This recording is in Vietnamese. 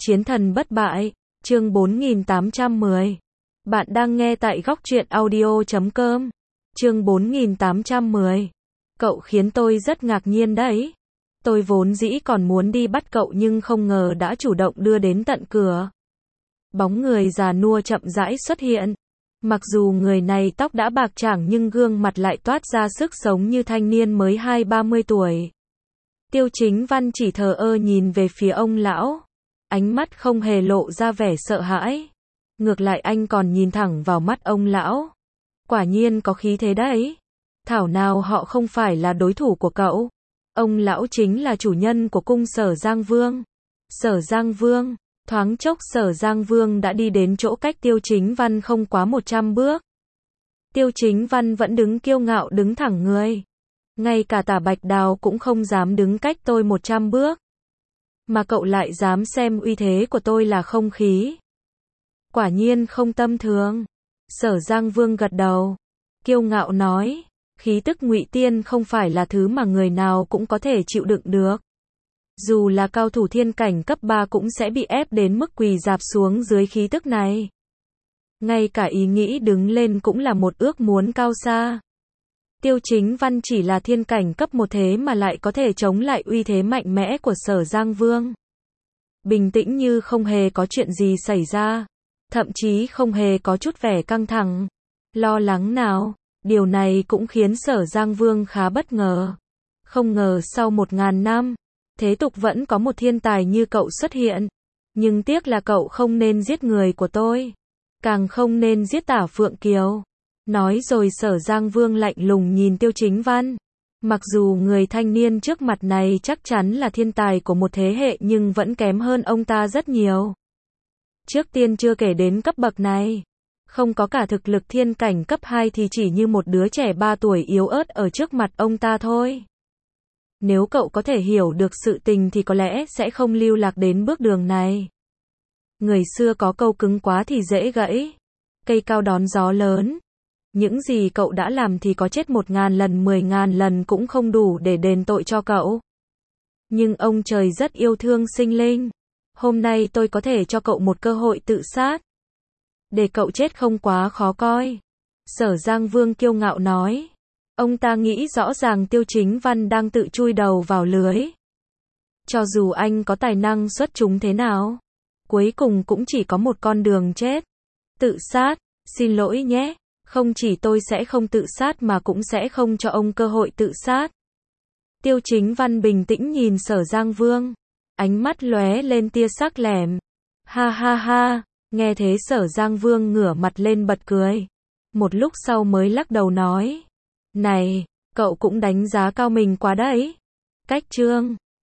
Chiến thần bất bại, chương 4810. Bạn đang nghe tại góc truyện audio.com. Chương 4810. Cậu khiến tôi rất ngạc nhiên đấy. Tôi vốn dĩ còn muốn đi bắt cậu nhưng không ngờ đã chủ động đưa đến tận cửa. Bóng người già nua chậm rãi xuất hiện. Mặc dù người này tóc đã bạc trảng nhưng gương mặt lại toát ra sức sống như thanh niên mới 20-30 tuổi. Tiêu Chính Văn chỉ thờ ơ nhìn về phía ông lão. Ánh mắt không hề lộ ra vẻ sợ hãi. Ngược lại anh còn nhìn thẳng vào mắt ông lão. Quả nhiên có khí thế đấy. Thảo nào họ không phải là đối thủ của cậu. Ông lão chính là chủ nhân của cung Sở Giang Vương. Sở Giang Vương. Thoáng chốc Sở Giang Vương đã đi đến chỗ cách Tiêu Chính Văn không quá 100 bước. Tiêu Chính Văn vẫn đứng kiêu ngạo đứng thẳng người. Ngay cả Tả Bạch Đào cũng không dám đứng cách tôi 100 bước. Mà cậu lại dám xem uy thế của tôi là không khí. Quả nhiên không tầm thường. Sở Giang Vương gật đầu. Kiêu ngạo nói. Khí tức Ngụy Tiên không phải là thứ mà người nào cũng có thể chịu đựng được. Dù là cao thủ thiên cảnh cấp 3 cũng sẽ bị ép đến mức quỳ rạp xuống dưới khí tức này. Ngay cả ý nghĩ đứng lên cũng là một ước muốn cao xa. Tiêu Chính Văn chỉ là thiên cảnh cấp 1 thế mà lại có thể chống lại uy thế mạnh mẽ của Sở Giang Vương. Bình tĩnh như không hề có chuyện gì xảy ra. Thậm chí không hề có chút vẻ căng thẳng, lo lắng nào. Điều này cũng khiến Sở Giang Vương khá bất ngờ. Không ngờ sau 1000 năm, thế tục vẫn có một thiên tài như cậu xuất hiện. Nhưng tiếc là cậu không nên giết người của tôi. Càng không nên giết Tả Phượng Kiều. Nói rồi Sở Giang Vương lạnh lùng nhìn Tiêu Chính Văn. Mặc dù người thanh niên trước mặt này chắc chắn là thiên tài của một thế hệ nhưng vẫn kém hơn ông ta rất nhiều. Trước tiên chưa kể đến cấp bậc này. Không có cả thực lực thiên cảnh cấp 2 thì chỉ như một đứa trẻ 3 tuổi yếu ớt ở trước mặt ông ta thôi. Nếu cậu có thể hiểu được sự tình thì có lẽ sẽ không lưu lạc đến bước đường này. Người xưa có câu cứng quá thì dễ gãy. Cây cao đón gió lớn. Những gì cậu đã làm thì có chết 1000 lần 10.000 lần cũng không đủ để đền tội cho cậu. Nhưng ông trời rất yêu thương sinh linh. Hôm nay tôi có thể cho cậu một cơ hội tự sát. Để cậu chết không quá khó coi. Sở Giang Vương kiêu ngạo nói. Ông ta nghĩ rõ ràng Tiêu Chính Văn đang tự chui đầu vào lưới. Cho dù anh có tài năng xuất chúng thế nào, cuối cùng cũng chỉ có một con đường chết. Tự sát, xin lỗi nhé. Không chỉ tôi sẽ không tự sát mà cũng sẽ không cho ông cơ hội tự sát. Tiêu Chính Văn bình tĩnh nhìn Sở Giang Vương. Ánh mắt lóe lên tia sắc lẻm. Ha ha ha. Nghe thế Sở Giang Vương ngửa mặt lên bật cười. Một lúc sau mới lắc đầu nói. Này, cậu cũng đánh giá cao mình quá đấy. Cách chương